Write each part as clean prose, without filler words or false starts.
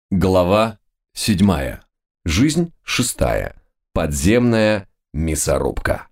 Глава 7. Жизнь 6. Подземная мясорубка.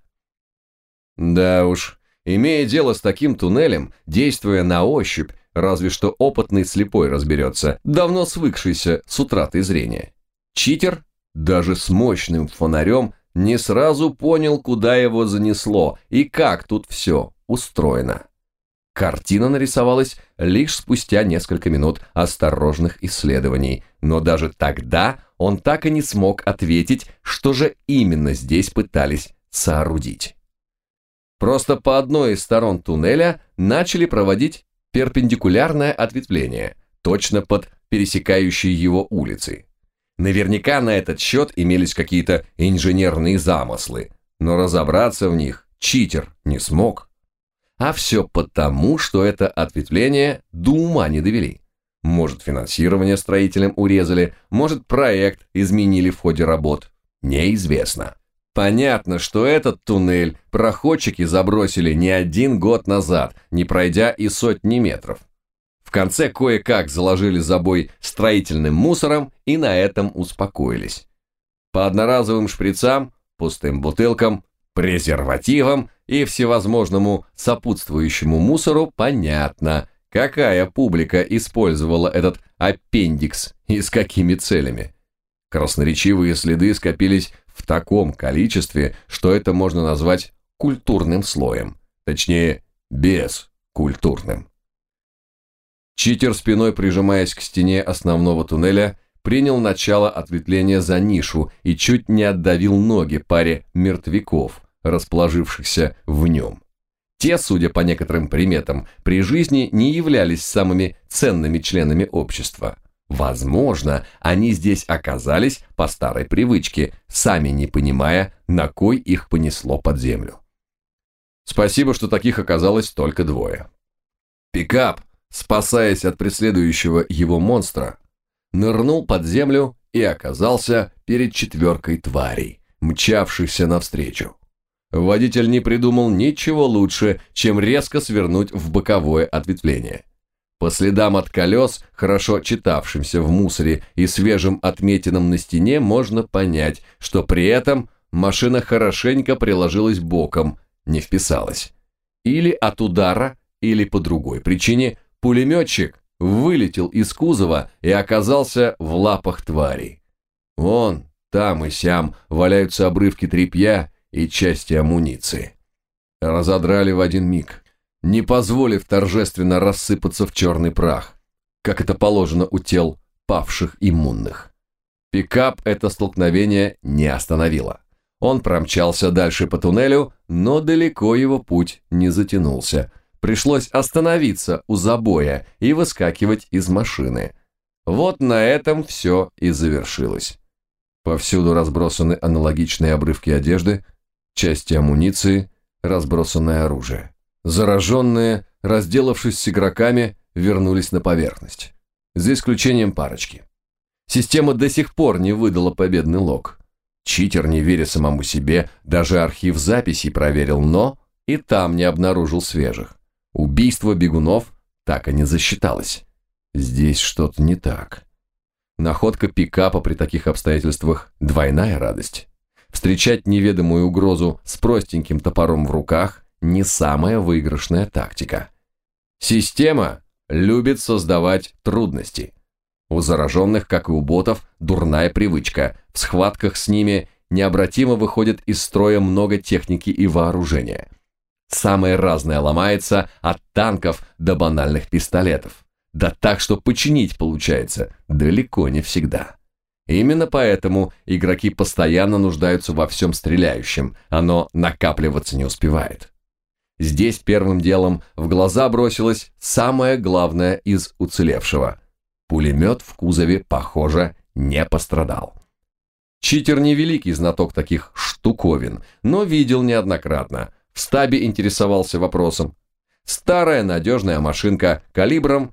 Да уж, имея дело с таким туннелем, действуя на ощупь, разве что опытный слепой разберется, давно свыкшийся с утратой зрения. Читер, даже с мощным фонарем, не сразу понял, куда его занесло и как тут все устроено. Картина нарисовалась лишь спустя несколько минут осторожных исследований, но даже тогда он так и не смог ответить, что же именно здесь пытались соорудить. Просто по одной из сторон туннеля начали проводить перпендикулярное ответвление, точно под пересекающей его улицей. Наверняка на этот счет имелись какие-то инженерные замыслы, но разобраться в них читер не смог. А все потому, что это ответвление до ума не довели. Может, финансирование строителям урезали, может, проект изменили в ходе работ. Неизвестно. Понятно, что этот туннель проходчики забросили не 1 год назад, не пройдя и сотни метров. В конце кое-как заложили забой строительным мусором и на этом успокоились. По одноразовым шприцам, пустым бутылкам, презервативам и всевозможному сопутствующему мусору понятно, какая публика использовала этот аппендикс и с какими целями. Красноречивые следы скопились в таком количестве, что это можно назвать культурным слоем, точнее, бескультурным. Читер, спиной прижимаясь к стене основного туннеля, принял начало ответвления за нишу и чуть не отдавил ноги паре мертвяков, расположившихся в нем. Те, судя по некоторым приметам, при жизни не являлись самыми ценными членами общества. Возможно, они здесь оказались по старой привычке, сами не понимая, на кой их понесло под землю. Спасибо, что таких оказалось только 2. Пикап, спасаясь от преследующего его монстра, нырнул под землю и оказался перед 4 тварей, мчавшихся навстречу. Водитель не придумал ничего лучше, чем резко свернуть в боковое ответвление. По следам от колес, хорошо читавшимся в мусоре и свежим отметинам на стене, можно понять, что при этом машина хорошенько приложилась боком, не вписалась. Или от удара, или по другой причине пулеметчик вылетел из кузова и оказался в лапах тварей. Вон, там и сям валяются обрывки тряпья и части амуниции. Разодрали в один миг, не позволив торжественно рассыпаться в черный прах, как это положено у тел павших иммунных. Пикап это столкновение не остановило. Он промчался дальше по туннелю, но далеко его путь не затянулся. Пришлось остановиться у забоя и выскакивать из машины. Вот на этом все и завершилось. Повсюду разбросаны аналогичные обрывки одежды, части амуниции, разбросанное оружие. Зараженные, разделавшись с игроками, вернулись на поверхность. За исключением парочки. Система до сих пор не выдала победный лог. Читер, не веря самому себе, даже архив записей проверил, но и там не обнаружил свежих. Убийство бегунов так и не засчиталось. Здесь что-то не так. Находка пикапа при таких обстоятельствах – двойная радость. Встречать неведомую угрозу с простеньким топором в руках – не самая выигрышная тактика. Система любит создавать трудности. У зараженных, как и у ботов, дурная привычка. В схватках с ними необратимо выходит из строя много техники и вооружения. Самое разное ломается, от танков до банальных пистолетов. Да так, что починить получается далеко не всегда. Именно поэтому игроки постоянно нуждаются во всем стреляющем, оно накапливаться не успевает. Здесь первым делом в глаза бросилось самое главное из уцелевшего. Пулемет в кузове, похоже, не пострадал. Читер не великий знаток таких штуковин, но видел неоднократно. В штабе интересовался вопросом. Старая надежная машинка калибром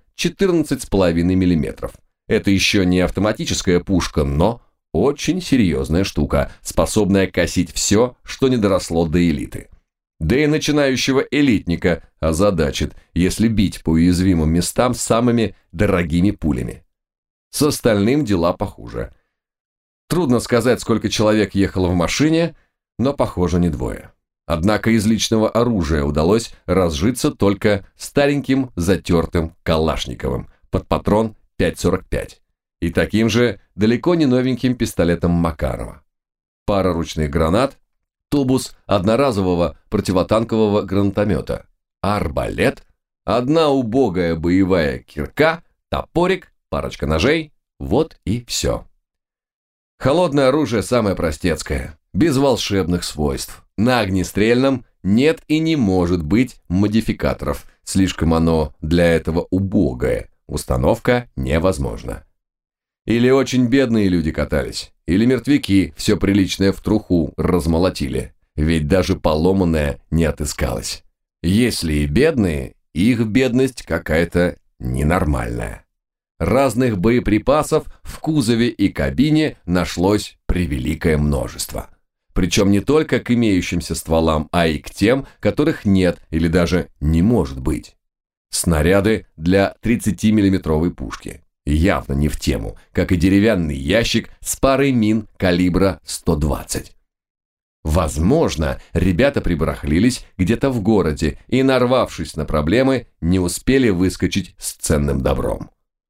14,5 мм. Это еще не автоматическая пушка, но очень серьезная штука, способная косить все, что не доросло до элиты. Да и начинающего элитника озадачит, если бить по уязвимым местам самыми дорогими пулями. С остальным дела похуже. Трудно сказать, сколько человек ехало в машине, но, похоже, не двое. Однако из личного оружия удалось разжиться только стареньким затертым Калашниковым под патрон 5,45 и таким же далеко не новеньким пистолетом Макарова. Пара ручных гранат, тубус одноразового противотанкового гранатомета, арбалет, одна убогая боевая кирка, топорик, парочка ножей, вот и все. Холодное оружие самое простецкое, без волшебных свойств. На огнестрельном нет и не может быть модификаторов, слишком оно для этого убогое, установка невозможна. Или очень бедные люди катались, или мертвяки все приличное в труху размолотили, ведь даже поломанное не отыскалось. Если и бедные, их бедность какая-то ненормальная. Разных боеприпасов в кузове и кабине нашлось превеликое множество. Причем не только к имеющимся стволам, а и к тем, которых нет или даже не может быть. Снаряды для 30-миллиметровой пушки. Явно не в тему, как и деревянный ящик с парой мин калибра 120. Возможно, ребята прибарахлились где-то в городе и, нарвавшись на проблемы, не успели выскочить с ценным добром.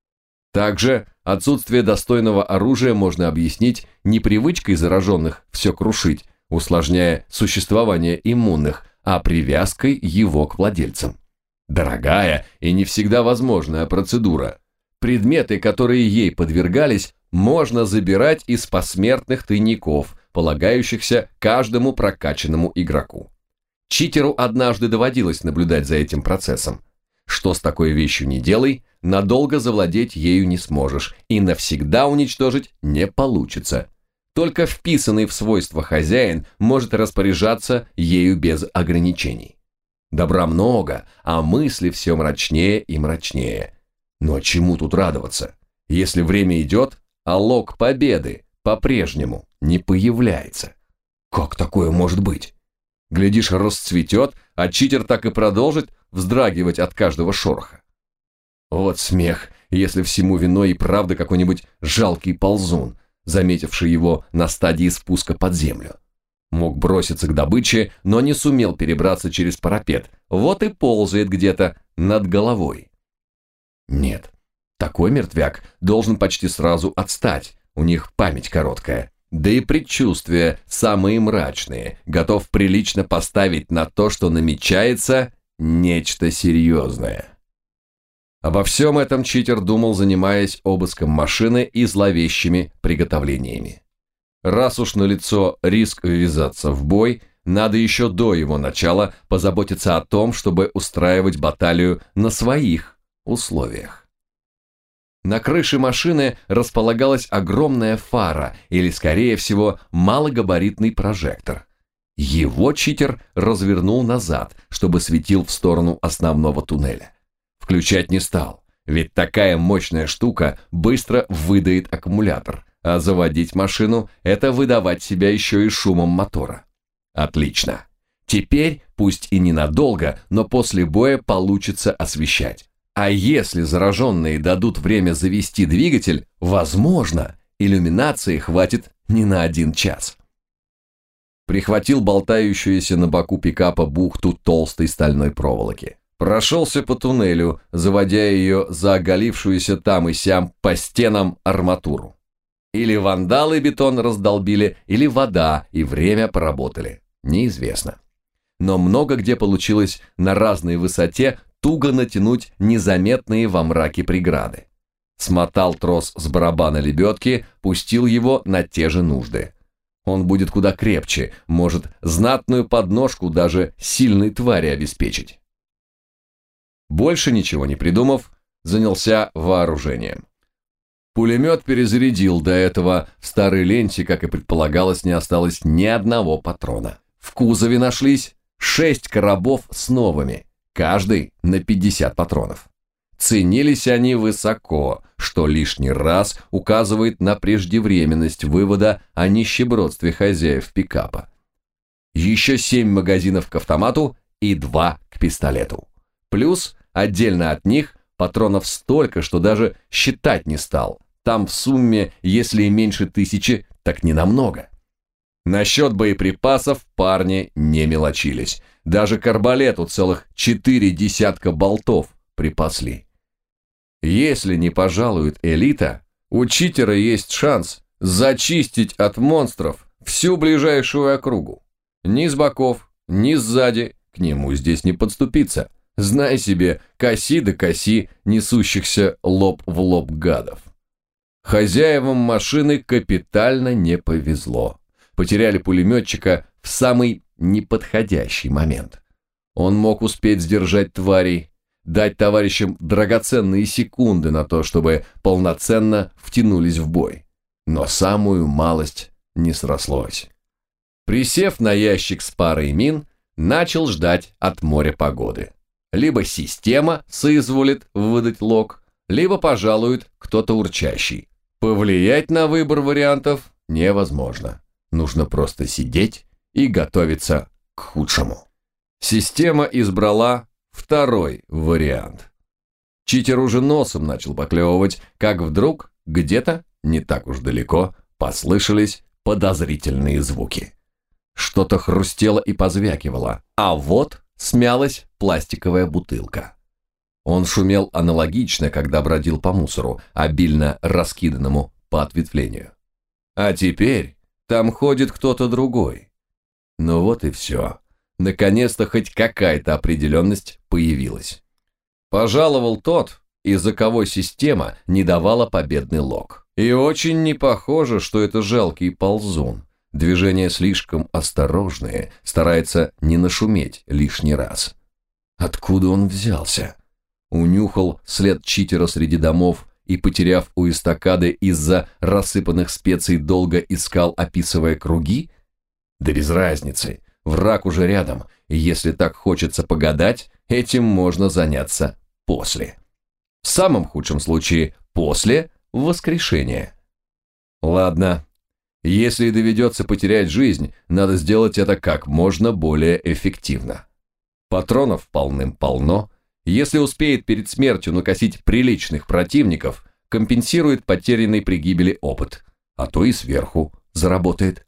Также отсутствие достойного оружия можно объяснить не привычкой зараженных все крушить, усложняя существование иммунных, а привязкой его к владельцам. Дорогая и не всегда возможная процедура. Предметы, которые ей подвергались, можно забирать из посмертных тайников, полагающихся каждому прокачанному игроку. Читеру однажды доводилось наблюдать за этим процессом. Что с такой вещью не делай, надолго завладеть ею не сможешь и навсегда уничтожить не получится. Только вписанный в свойства хозяин может распоряжаться ею без ограничений. Добра много, а мысли все мрачнее и мрачнее. Но чему тут радоваться? Если время идет, а лог победы по-прежнему не появляется. Как такое может быть? Глядишь, расцветет, а читер так и продолжит вздрагивать от каждого шороха. Вот смех, если всему виной и правда какой-нибудь жалкий ползун, заметивший его на стадии спуска под землю. Мог броситься к добыче, но не сумел перебраться через парапет, вот и ползает где-то над головой. Нет, такой мертвяк должен почти сразу отстать, у них память короткая. Да и предчувствия самые мрачные, готов прилично поставить на то, что намечается нечто серьезное. Обо всем этом читер думал, занимаясь обыском машины и зловещими приготовлениями. Раз уж налицо риск ввязаться в бой, надо еще до его начала позаботиться о том, чтобы устраивать баталию на своих условиях. На крыше машины располагалась огромная фара, или, скорее всего, малогабаритный прожектор. Его читер развернул назад, чтобы светил в сторону основного туннеля. Включать не стал, ведь такая мощная штука быстро выдает аккумулятор, а заводить машину – это выдавать себя еще и шумом мотора. Отлично. Теперь, пусть и ненадолго, но после боя получится освещать. А если зараженные дадут время завести двигатель, возможно, иллюминации хватит не на 1 час. Прихватил болтающуюся на боку пикапа бухту толстой стальной проволоки. Прошелся по туннелю, заводя ее за оголившуюся там и сям по стенам арматуру. Или вандалы бетон раздолбили, или вода и время поработали. Неизвестно. Но много где получилось на разной высоте туго натянуть незаметные во мраке преграды. Смотал трос с барабана лебедки, пустил его на те же нужды. Он будет куда крепче, может знатную подножку даже сильной твари обеспечить. Больше ничего не придумав, занялся вооружением. Пулемет перезарядил, до этого в старой ленте, как и предполагалось, не осталось ни одного патрона. В кузове нашлись 6 коробов с новыми, каждый на 50 патронов. Ценились они высоко, что лишний раз указывает на преждевременность вывода о нищебродстве хозяев пикапа. Еще 7 магазинов к автомату и 2 к пистолету. Плюс, отдельно от них, патронов столько, что даже считать не стал. Там в сумме, если и меньше 1000, так ненамного. Насчет боеприпасов парни не мелочились. Даже к арбалету целых 4 десятка болтов припасли. Если не пожалует элита, у читера есть шанс зачистить от монстров всю ближайшую округу. Ни с боков, ни сзади к нему здесь не подступиться. Знай себе, коси да коси несущихся лоб в лоб гадов. Хозяевам машины капитально не повезло. Потеряли пулеметчика в самый неподходящий момент. Он мог успеть сдержать тварей, дать товарищам драгоценные секунды на то, чтобы полноценно втянулись в бой. Но самую малость не срослось. Присев на ящик с парой мин, начал ждать от моря погоды. Либо система соизволит выдать лог, либо пожалует кто-то урчащий. Повлиять на выбор вариантов невозможно. Нужно просто сидеть и готовиться к худшему. Система избрала второй вариант. Читер уже носом начал поклевывать, как вдруг где-то, не так уж далеко, послышались подозрительные звуки. Что-то хрустело и позвякивало, а вот смялась пластиковая бутылка. Он шумел аналогично, когда бродил по мусору, обильно раскиданному по ответвлению. А теперь там ходит кто-то другой. Ну вот и все. Наконец-то хоть какая-то определенность появилась. Пожаловал тот, из-за кого система не давала победный лог. И очень не похоже, что это жалкий ползун. Движения слишком осторожные, старается не нашуметь лишний раз. Откуда он взялся? Унюхал след читера среди домов и, потеряв у эстакады из-за рассыпанных специй, долго искал, описывая круги? Да без разницы, враг уже рядом, и если так хочется погадать, этим можно заняться после. В самом худшем случае после воскрешения. Ладно, если доведется потерять жизнь, надо сделать это как можно более эффективно. Патронов полным-полно. Если успеет перед смертью накосить приличных противников, компенсирует потерянный при гибели опыт, а то и сверху заработает.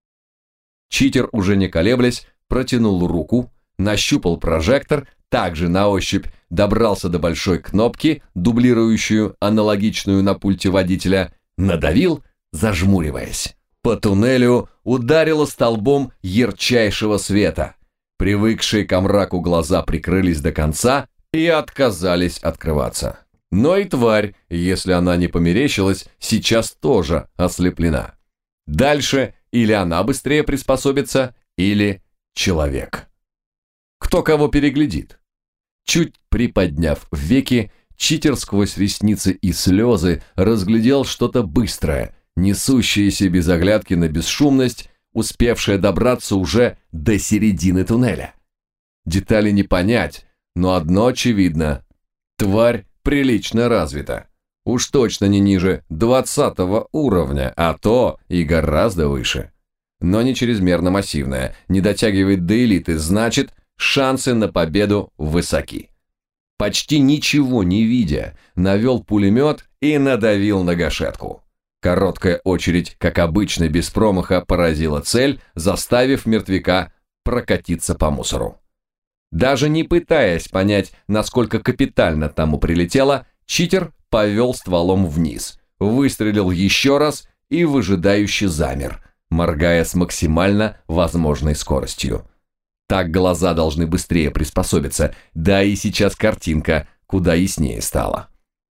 Читер, уже не колеблясь, протянул руку, нащупал прожектор, также на ощупь добрался до большой кнопки, дублирующую аналогичную на пульте водителя, надавил, зажмуриваясь. По туннелю ударило столбом ярчайшего света. Привыкшие к мраку глаза прикрылись до конца и отказались открываться. Но и тварь, если она не померещилась, сейчас тоже ослеплена. Дальше или она быстрее приспособится, или человек. Кто кого переглядит. Чуть приподняв веки, читер сквозь ресницы и слезы разглядел что-то быстрое, несущееся без оглядки на бесшумность, успевшее добраться уже до середины туннеля. Детали не понять, но одно очевидно. Тварь прилично развита. Уж точно не ниже 20 уровня, а то и гораздо выше. Но не чрезмерно массивная, не дотягивает до элиты, значит, шансы на победу высоки. Почти ничего не видя, навел пулемет и надавил на гашетку. Короткая очередь, как обычно, без промаха поразила цель, заставив мертвяка прокатиться по мусору. Даже не пытаясь понять, насколько капитально тому прилетело, читер повел стволом вниз, выстрелил еще раз и выжидающе замер, моргая с максимально возможной скоростью. Так глаза должны быстрее приспособиться, да и сейчас картинка куда яснее стала.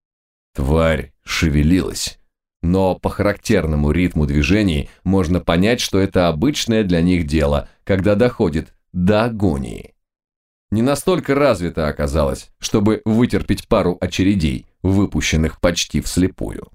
Тварь шевелилась, но по характерному ритму движений можно понять, что это обычное для них дело, когда доходит до агонии. Не настолько развита оказалась, чтобы вытерпеть пару очередей, выпущенных почти вслепую.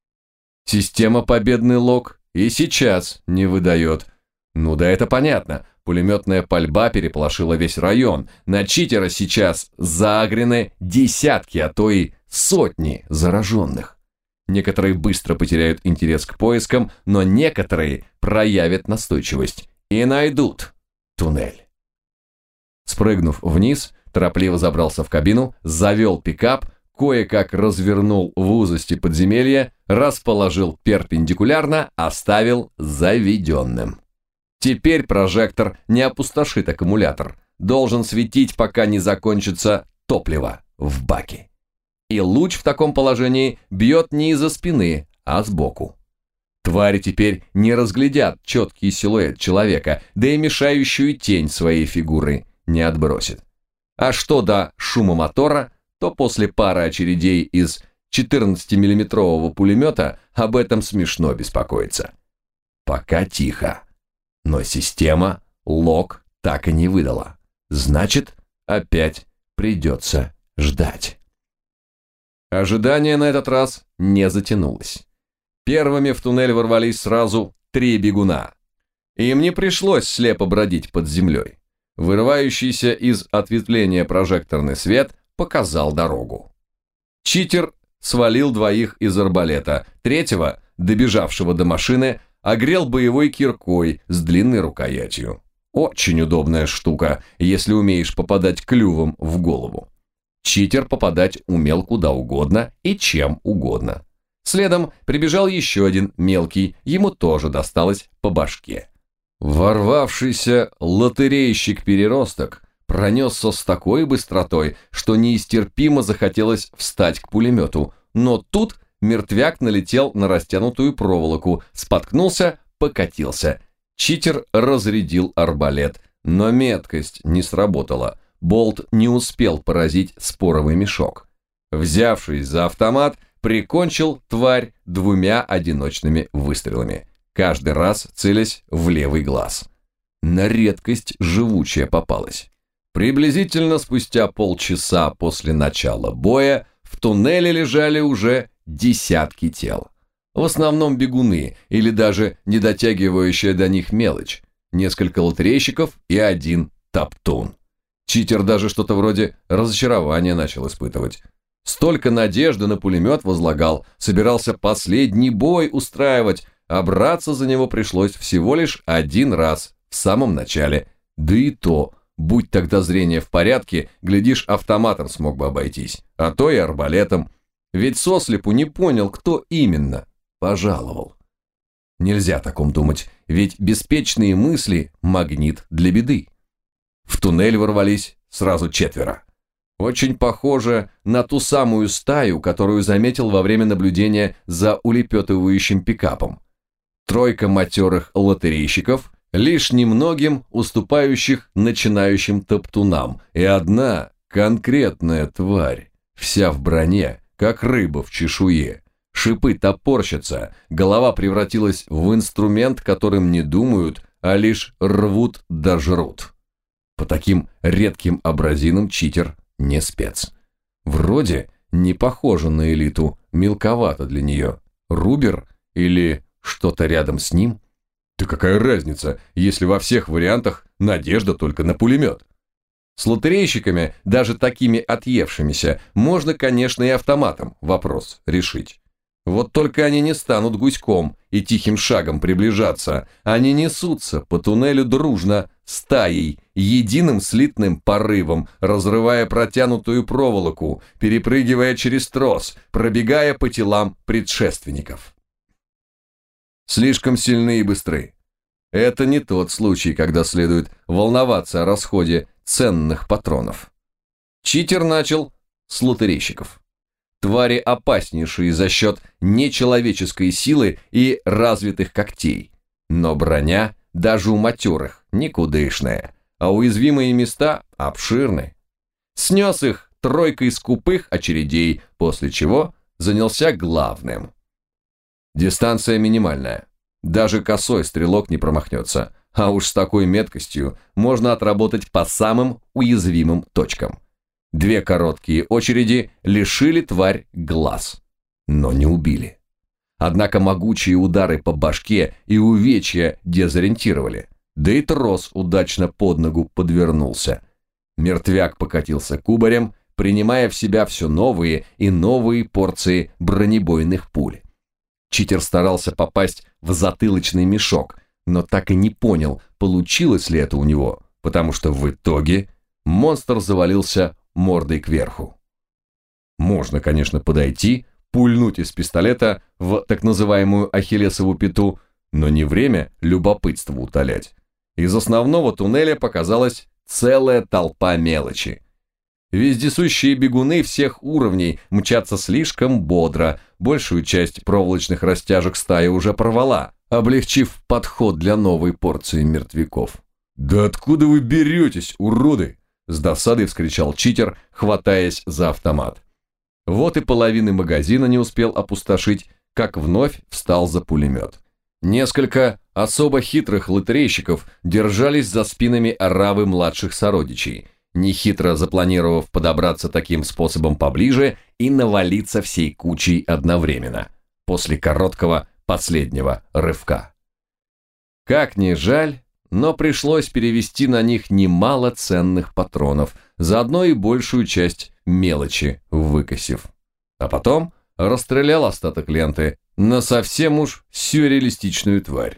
Система победный лог и сейчас не выдает. Ну да это понятно, пулеметная пальба переполошила весь район, на читера сейчас заагрены десятки, а то и сотни зараженных. Некоторые быстро потеряют интерес к поискам, но некоторые проявят настойчивость и найдут туннель. Спрыгнув вниз, торопливо забрался в кабину, завел пикап, кое-как развернул в узости подземелья, расположил перпендикулярно, оставил заведенным. Теперь прожектор не опустошит аккумулятор, должен светить, пока не закончится топливо в баке. И луч в таком положении бьет не из-за спины, а сбоку. Твари теперь не разглядят четкий силуэт человека, да и мешающую тень своей фигуры не отбросит. А что до шума мотора, то после пары очередей из 14-миллиметрового пулемета об этом смешно беспокоиться. Пока тихо. Но система лог так и не выдала. Значит, опять придется ждать. Ожидание на этот раз не затянулось. Первыми в туннель ворвались сразу 3 бегуна. Им не пришлось слепо бродить под землей. Вырывающийся из ответвления прожекторный свет показал дорогу. Читер свалил 2 из арбалета, 3-го, добежавшего до машины, огрел боевой киркой с длинной рукоятью. Очень удобная штука, если умеешь попадать клювом в голову. Читер попадать умел куда угодно и чем угодно. Следом прибежал еще один мелкий, ему тоже досталось по башке. Ворвавшийся лотерейщик-переросток пронесся с такой быстротой, что неистерпимо захотелось встать к пулемету, но тут мертвяк налетел на растянутую проволоку, споткнулся, покатился. Читер разрядил арбалет, но меткость не сработала, болт не успел поразить споровый мешок. Взявшись за автомат, прикончил тварь 2 одиночными выстрелами, каждый раз целясь в левый глаз. На редкость живучая попалась. Приблизительно спустя полчаса после начала боя в туннеле лежали уже десятки тел. В основном бегуны или даже не дотягивающая до них мелочь, несколько лотерейщиков и 1 топтун. Читер даже что-то вроде разочарования начал испытывать. Столько надежды на пулемет возлагал, собирался последний бой устраивать, а браться за него пришлось всего лишь 1 раз в самом начале. Да и то, будь тогда зрение в порядке, глядишь, автоматом смог бы обойтись, а то и арбалетом. Ведь сослепу не понял, кто именно пожаловал. Нельзя о таком думать, ведь беспечные мысли – магнит для беды. В туннель ворвались сразу 4. Очень похоже на ту самую стаю, которую заметил во время наблюдения за улепетывающим пикапом. 3 матерых лотерейщиков, лишь немногим уступающих начинающим топтунам, и 1 конкретная тварь, вся в броне, как рыба в чешуе. Шипы топорщатся, голова превратилась в инструмент, которым не думают, а лишь рвут да жрут. По таким редким абразинам читер не спец. Вроде не похоже на элиту, мелковато для нее. Рубер или что-то рядом с ним? Да какая разница, если во всех вариантах надежда только на пулемет? С лотерейщиками, даже такими отъевшимися, можно, конечно, и автоматом вопрос решить. Вот только они не станут гуськом и тихим шагом приближаться. Они несутся по туннелю дружно, стаей, единым слитным порывом, разрывая протянутую проволоку, перепрыгивая через трос, пробегая по телам предшественников. Слишком сильны и быстры. Это не тот случай, когда следует волноваться о расходе ценных патронов. Читер начал с лотерейщиков. Твари опаснейшие за счет нечеловеческой силы и развитых когтей. Но броня даже у матерых никудышная, а уязвимые места обширны. Снес их 3 скупых очередей, после чего занялся главным. Дистанция минимальная. Даже косой стрелок не промахнется, а уж с такой меткостью можно отработать по самым уязвимым точкам. 2 короткие очереди лишили тварь глаз, но не убили. Однако могучие удары по башке и увечья дезориентировали, да и трос удачно под ногу подвернулся. Мертвяк покатился кубарем, принимая в себя все новые и новые порции бронебойных пуль. Читер старался попасть в затылочный мешок, но так и не понял, получилось ли это у него, потому что в итоге монстр завалился мордой кверху. Можно, конечно, подойти, пульнуть из пистолета в так называемую ахиллесову пяту, но не время любопытство утолять. Из основного туннеля показалась целая толпа мелочи. Вездесущие бегуны всех уровней мчатся слишком бодро, большую часть проволочных растяжек стаи уже порвала, облегчив подход для новой порции мертвяков. «Да откуда вы беретесь, уроды?» – с досадой вскричал читер, хватаясь за автомат. Вот и половины магазина не успел опустошить, как вновь встал за пулемет. Несколько особо хитрых лотерейщиков держались за спинами оравы младших сородичей, нехитро запланировав подобраться таким способом поближе и навалиться всей кучей одновременно, после короткого последнего рывка. Как ни жаль, но пришлось перевести на них немало ценных патронов, заодно и большую часть мелочи выкосив. А потом расстрелял остаток ленты на совсем уж сюрреалистичную тварь.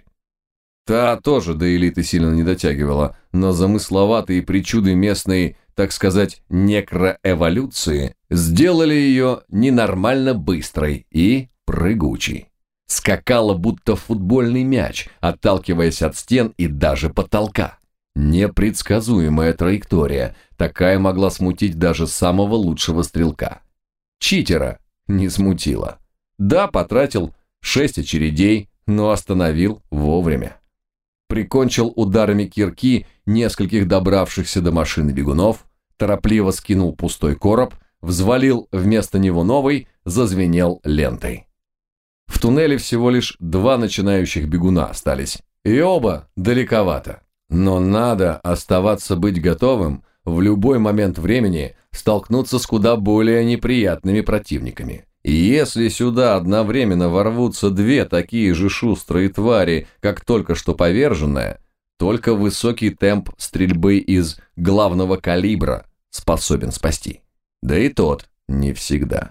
Та тоже до элиты сильно не дотягивала, но замысловатые причуды местной, так сказать, некроэволюции сделали ее ненормально быстрой и прыгучей. Скакала будто футбольный мяч, отталкиваясь от стен и даже потолка. Непредсказуемая траектория, такая могла смутить даже самого лучшего стрелка. Читера не смутила. Да, потратил 6 очередей, но остановил вовремя. Прикончил ударами кирки нескольких добравшихся до машины бегунов, торопливо скинул пустой короб, взвалил вместо него новый, зазвенел лентой. В туннеле всего лишь 2 начинающих бегуна остались, и оба далековато. Но надо оставаться быть готовым в любой момент времени столкнуться с куда более неприятными противниками. И если сюда одновременно ворвутся 2 такие же шустрые твари, как только что поверженная, только высокий темп стрельбы из главного калибра способен спасти. Да и тот не всегда.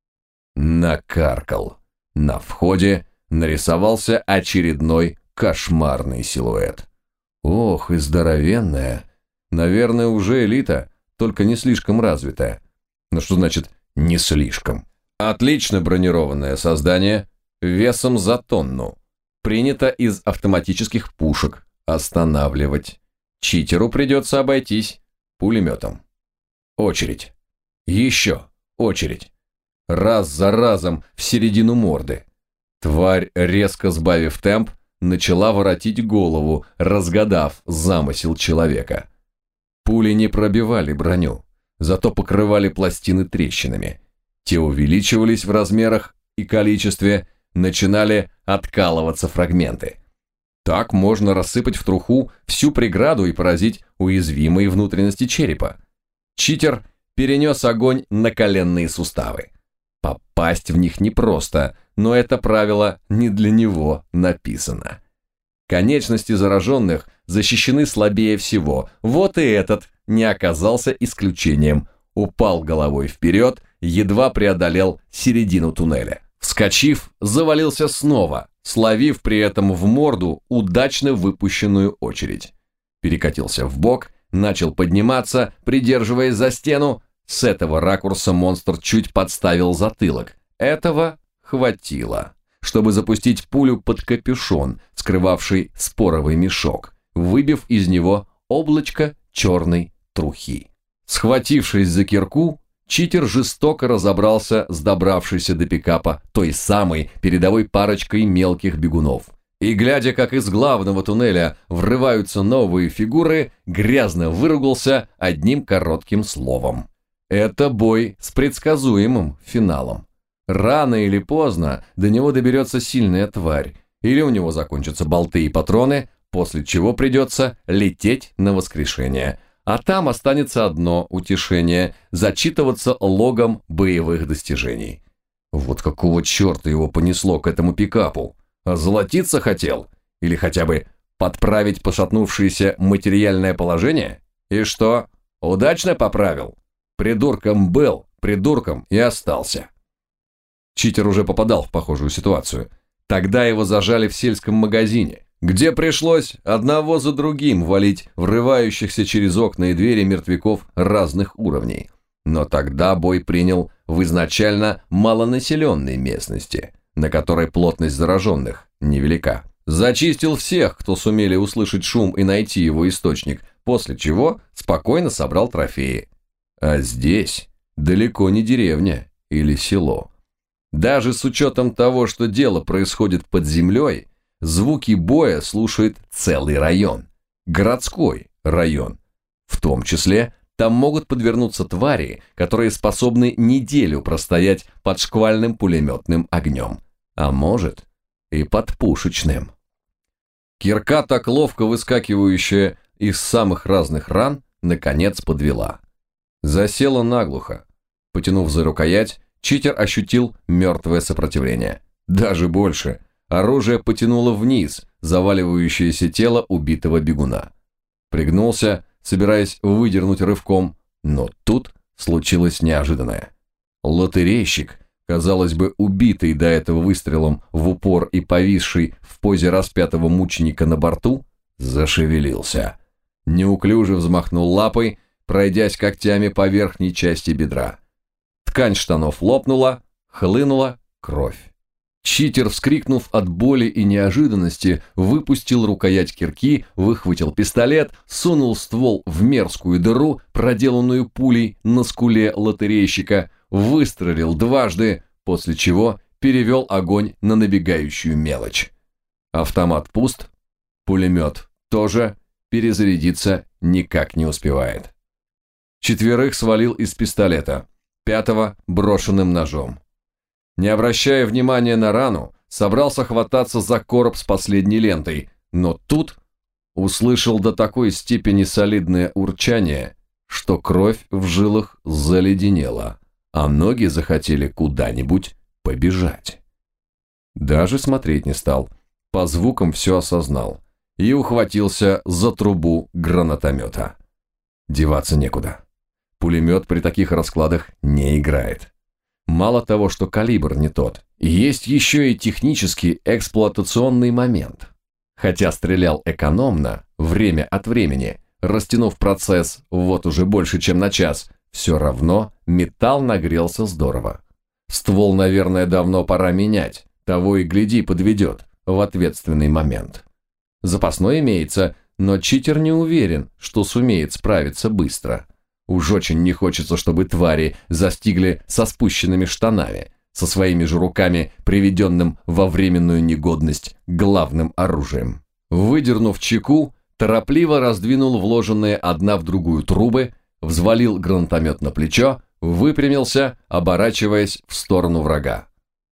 Накаркал. На входе нарисовался очередной кошмарный силуэт. Ох, и здоровенная. Наверное, уже элита, только не слишком развитая. Но что значит «не слишком»? Отлично бронированное создание, весом за тонну. Принято из автоматических пушек останавливать. Читеру придется обойтись пулеметом. Очередь. Еще очередь. Раз за разом в середину морды. Тварь, резко сбавив темп, начала воротить голову, разгадав замысел человека. Пули не пробивали броню, зато покрывали пластины трещинами. Те увеличивались в размерах и количестве, начинали откалываться фрагменты. Так можно рассыпать в труху всю преграду и поразить уязвимые внутренности черепа. Читер перенес огонь на коленные суставы. Попасть в них непросто, но это правило не для него написано. Конечности зараженных защищены слабее всего, вот и этот не оказался исключением. Упал головой вперед, едва преодолел середину туннеля. Вскочив, завалился снова, словив при этом в морду удачно выпущенную очередь. Перекатился вбок, начал подниматься, придерживаясь за стену. С этого ракурса монстр чуть подставил затылок. Этого хватило, чтобы запустить пулю под капюшон, скрывавший споровый мешок, выбив из него облачко черной трухи. Схватившись за кирку, читер жестоко разобрался с добравшейся до пикапа той самой передовой парочкой мелких бегунов. И, глядя, как из главного туннеля врываются новые фигуры, грязно выругался одним коротким словом. Это бой с предсказуемым финалом. Рано или поздно до него доберется сильная тварь, или у него закончатся болты и патроны, после чего придется лететь на воскрешение. А там останется одно утешение – зачитываться логом боевых достижений. Вот какого черта его понесло к этому пикапу? Озолотиться хотел? Или хотя бы подправить пошатнувшееся материальное положение? И что, удачно поправил? Придурком был, придурком и остался. Читер уже попадал в похожую ситуацию. Тогда его зажали в сельском магазине, где пришлось одного за другим валить врывающихся через окна и двери мертвяков разных уровней. Но тогда бой принял в изначально малонаселенной местности, на которой плотность зараженных невелика. Зачистил всех, кто сумели услышать шум и найти его источник, после чего спокойно собрал трофеи. А здесь далеко не деревня или село. Даже с учетом того, что дело происходит под землей, звуки боя слушает целый район. Городской район. В том числе там могут подвернуться твари, которые способны неделю простоять под шквальным пулеметным огнем. А может и под пушечным. Кирка, так ловко выскакивающая из самых разных ран, наконец подвела. Засела наглухо. Потянув за рукоять, читер ощутил мертвое сопротивление. Даже больше. Оружие потянуло вниз заваливающееся тело убитого бегуна. Пригнулся, собираясь выдернуть рывком, но тут случилось неожиданное. Лотерейщик, казалось бы, убитый до этого выстрелом в упор и повисший в позе распятого мученика на борту, зашевелился. Неуклюже взмахнул лапой, пройдясь когтями по верхней части бедра. Ткань штанов лопнула, хлынула кровь. Читер, вскрикнув от боли и неожиданности, выпустил рукоять кирки, выхватил пистолет, сунул ствол в мерзкую дыру, проделанную пулей на скуле лотерейщика, выстрелил дважды, после чего перевел огонь на набегающую мелочь. Автомат пуст, пулемет тоже, перезарядиться никак не успевает. Четверых свалил из пистолета, пятого брошенным ножом. Не обращая внимания на рану, собрался хвататься за короб с последней лентой, но тут услышал до такой степени солидное урчание, что кровь в жилах заледенела, а ноги захотели куда-нибудь побежать. Даже смотреть не стал, по звукам все осознал и ухватился за трубу гранатомета. Деваться некуда. Пулемет при таких раскладах не играет. Мало того, что калибр не тот, есть еще и технический эксплуатационный момент. Хотя стрелял экономно, время от времени, растянув процесс вот уже больше, чем на час, все равно металл нагрелся здорово. Ствол, наверное, давно пора менять, того и гляди подведет в ответственный момент. Запасной имеется, но читер не уверен, что сумеет справиться быстро. Уж очень не хочется, чтобы твари застигли со спущенными штанами, со своими же руками, приведенным во временную негодность главным оружием. Выдернув чеку, торопливо раздвинул вложенные одна в другую трубы, взвалил гранатомет на плечо, выпрямился, оборачиваясь в сторону врага.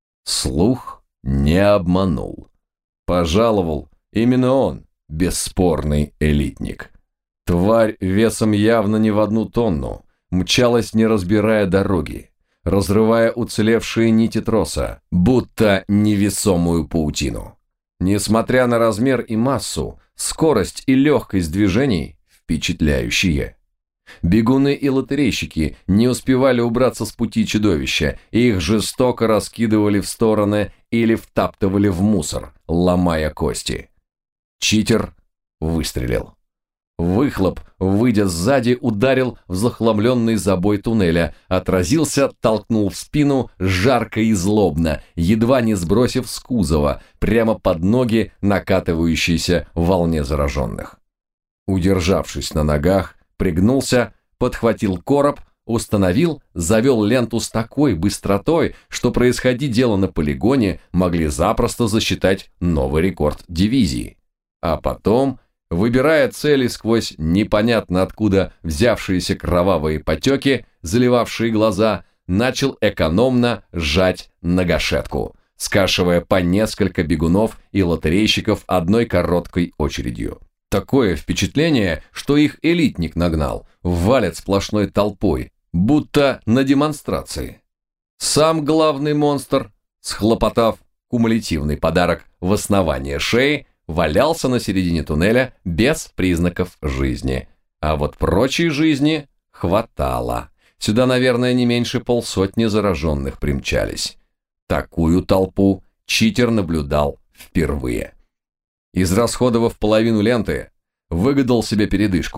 Слух не обманул. Пожаловал именно он, бесспорный элитник. Тварь весом явно не в 1 тонну, мчалась, не разбирая дороги, разрывая уцелевшие нити троса, будто невесомую паутину. Несмотря на размер и массу, скорость и легкость движений впечатляющие. Бегуны и лотерейщики не успевали убраться с пути чудовища, и их жестоко раскидывали в стороны или втаптывали в мусор, ломая кости. Читер выстрелил. Выхлоп, выйдя сзади, ударил в захламленный забой туннеля, отразился, толкнул в спину жарко и злобно, едва не сбросив с кузова, прямо под ноги накатывающейся волне зараженных. Удержавшись на ногах, пригнулся, подхватил короб, установил, завел ленту с такой быстротой, что происходи дело на полигоне, могли запросто засчитать новый рекорд дивизии. А потом, выбирая цели сквозь непонятно откуда взявшиеся кровавые потеки, заливавшие глаза, начал экономно сжать на гашетку, скашивая по несколько бегунов и лотерейщиков одной короткой очередью. Такое впечатление, что их элитник нагнал, валят сплошной толпой, будто на демонстрации. Сам главный монстр, схлопотав кумулятивный подарок в основание шеи, валялся на середине туннеля без признаков жизни. А вот прочей жизни хватало. Сюда, наверное, не меньше 50 зараженных примчались. Такую толпу читер наблюдал впервые. Израсходовав половину ленты, выгадал себе передышку,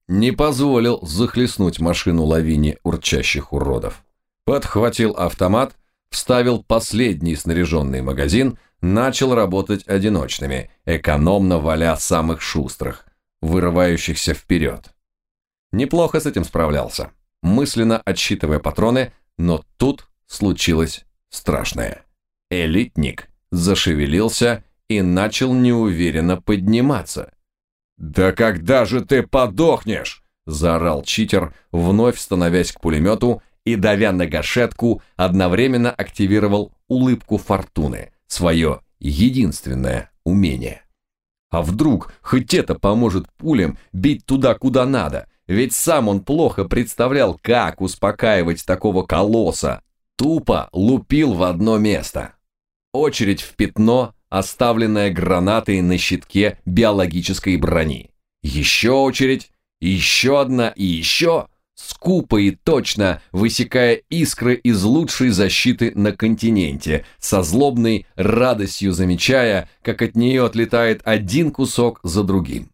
не позволил захлестнуть машину лавине урчащих уродов. Подхватил автомат, вставил последний снаряженный магазин, начал работать одиночными, экономно валя самых шустрых, вырывающихся вперед. Неплохо с этим справлялся, мысленно отсчитывая патроны, но тут случилось страшное. Элитник зашевелился и начал неуверенно подниматься. «Да когда же ты подохнешь?» – заорал читер, вновь становясь к пулемету и, давя на гашетку, одновременно активировал улыбку фортуны, свое единственное умение. А вдруг хоть это поможет пулям бить туда, куда надо, ведь сам он плохо представлял, как успокаивать такого колосса. Тупо лупил в одно место. Очередь в пятно, оставленная гранатой на щитке биологической брони. Еще очередь, еще одна и еще, скупо и точно высекая искры из лучшей защиты на континенте, со злобной радостью замечая, как от нее отлетает один кусок за другим.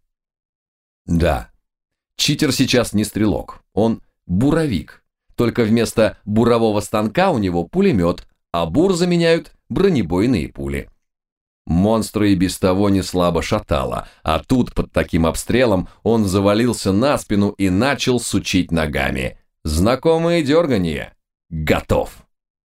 Да, читер сейчас не стрелок, он буровик, только вместо бурового станка у него пулемет, а бур заменяют бронебойные пули. Монстра и без того не слабо шатало, а тут под таким обстрелом он завалился на спину и начал сучить ногами. Знакомые дергания. Готов.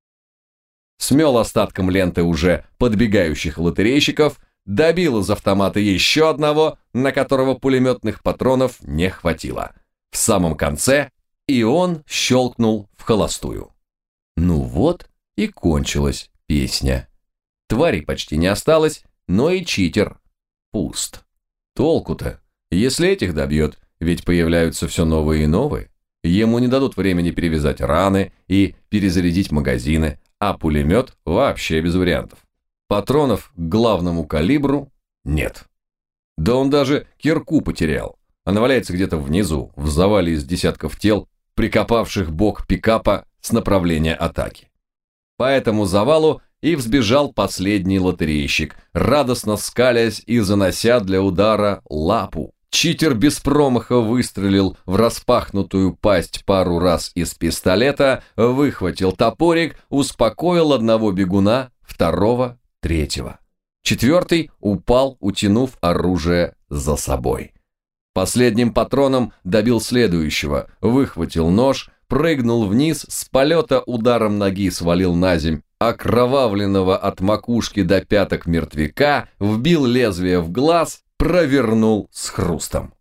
Смел остатком ленты уже подбегающих лотерейщиков, добил из автомата еще одного, на которого пулеметных патронов не хватило. В самом конце и он щелкнул в холостую. Ну вот и кончилась песня. Тварей почти не осталось, но и читер пуст. Толку-то, если этих добьет, ведь появляются все новые и новые. Ему не дадут времени перевязать раны и перезарядить магазины, а пулемет вообще без вариантов. Патронов к главному калибру нет. Да он даже кирку потерял. Она валяется где-то внизу, в завале из десятков тел, прикопавших бок пикапа с направления атаки. По этому завалу и взбежал последний лотерейщик, радостно скалясь и занося для удара лапу. Читер без промаха выстрелил в распахнутую пасть пару раз из пистолета, выхватил топорик, успокоил одного бегуна, второго, третьего. Четвертый упал, утянув оружие за собой. Последним патроном добил следующего, выхватил нож, прыгнул вниз, с полета ударом ноги свалил на земь окровавленного от макушки до пяток мертвяка, вбил лезвие в глаз, провернул с хрустом.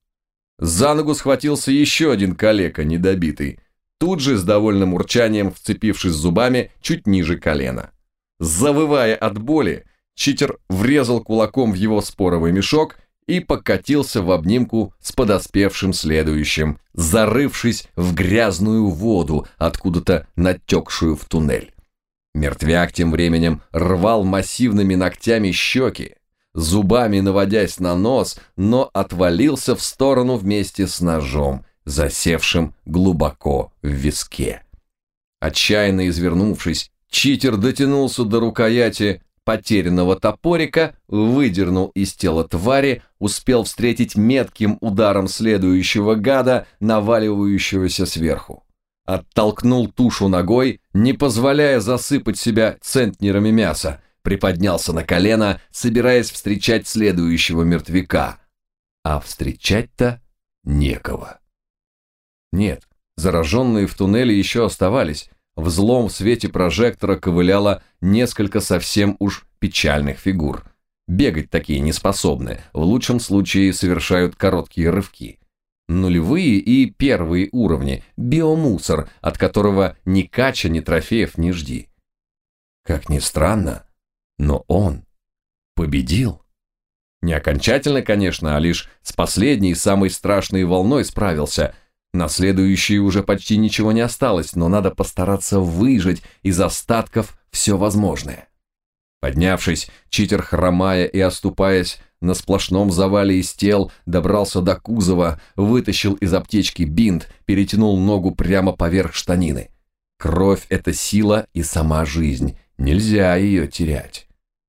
За ногу схватился еще один калека, недобитый, тут же с довольным урчанием вцепившись зубами чуть ниже колена. Завывая от боли, читер врезал кулаком в его споровый мешок и покатился в обнимку с подоспевшим следующим, зарывшись в грязную воду, откуда-то натекшую в туннель. Мертвяк тем временем рвал массивными ногтями щеки, зубами наводясь на нос, но отвалился в сторону вместе с ножом, засевшим глубоко в виске. Отчаянно извернувшись, читер дотянулся до рукояти потерянного топорика, выдернул из тела твари, успел встретить метким ударом следующего гада, наваливающегося сверху. Оттолкнул тушу ногой, не позволяя засыпать себя центнерами мяса, приподнялся на колено, собираясь встречать следующего мертвяка. А встречать-то некого. Нет, зараженные в туннеле еще оставались. В злом свете прожектора ковыляло несколько совсем уж печальных фигур. Бегать такие не способны, в лучшем случае совершают короткие рывки. Нулевые и первые уровни – биомусор, от которого ни кача, ни трофеев не жди. Как ни странно, но он победил. Не окончательно, конечно, а лишь с последней, самой страшной волной справился. На следующей уже почти ничего не осталось, но надо постараться выжать из остатков все возможное. Поднявшись, читер, хромая и оступаясь, на сплошном завале из тел добрался до кузова, вытащил из аптечки бинт, перетянул ногу прямо поверх штанины. Кровь – это сила и сама жизнь, нельзя ее терять.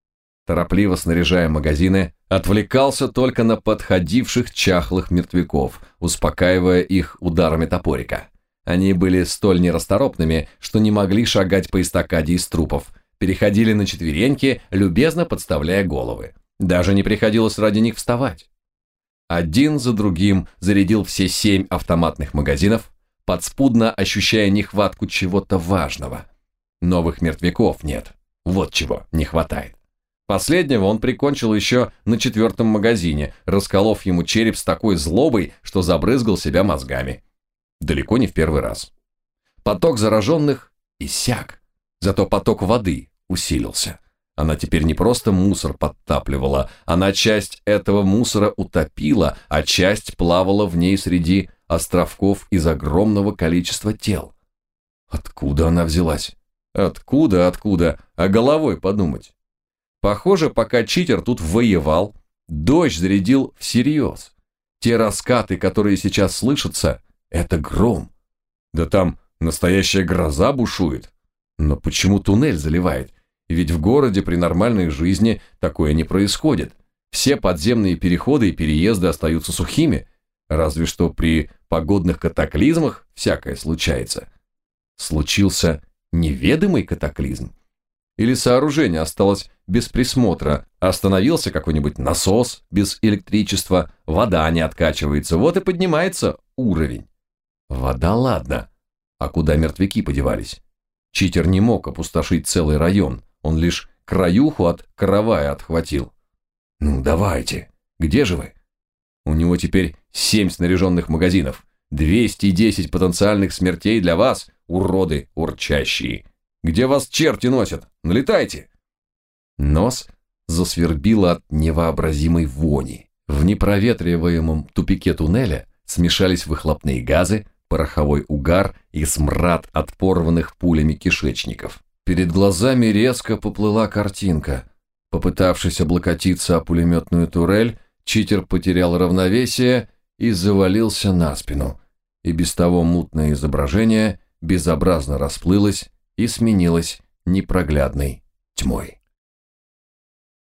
торопливо снаряжая магазины, отвлекался только на подходивших чахлых мертвяков, успокаивая их ударами топорика. Они были столь нерасторопными, что не могли шагать по эстакаде из трупов, переходили на четвереньки, любезно подставляя головы. Даже не приходилось ради них вставать. Один за другим зарядил все 7 автоматных магазинов, подспудно ощущая нехватку чего-то важного. Новых мертвяков нет, вот чего не хватает. Последнего он прикончил еще на 4-м магазине, расколов ему череп с такой злобой, что забрызгал себя мозгами. Далеко не в первый раз. Поток зараженных иссяк, зато поток воды усилился. Она теперь не просто мусор подтапливала, она часть этого мусора утопила, а часть плавала в ней среди островков из огромного количества тел. Откуда она взялась? Откуда? А головой подумать. Похоже, пока читер тут воевал, дождь зарядил всерьез. Те раскаты, которые сейчас слышатся, это гром. Да там настоящая гроза бушует. Но почему туннель заливает? Ведь в городе при нормальной жизни такое не происходит. Все подземные переходы и переезды остаются сухими, разве что при погодных катаклизмах всякое случается. Случился неведомый катаклизм? Или сооружение осталось без присмотра, остановился какой-нибудь насос без электричества, вода не откачивается, вот и поднимается уровень. Вода, ладно. А куда мертвяки подевались? Читер не мог опустошить целый район, он лишь краюху от каравая отхватил. Ну, давайте, где же вы? У него теперь 7 снаряженных магазинов, 210 потенциальных смертей для вас, уроды урчащие. Где вас черти носят? Налетайте! Нос засвербило от невообразимой вони. В непроветриваемом тупике туннеля смешались выхлопные газы, пороховой угар и смрад от порванных пулями кишечников. Перед глазами резко поплыла картинка. Попытавшись облокотиться о пулеметную турель, читер потерял равновесие и завалился на спину. И без того мутное изображение безобразно расплылось и сменилось непроглядной тьмой.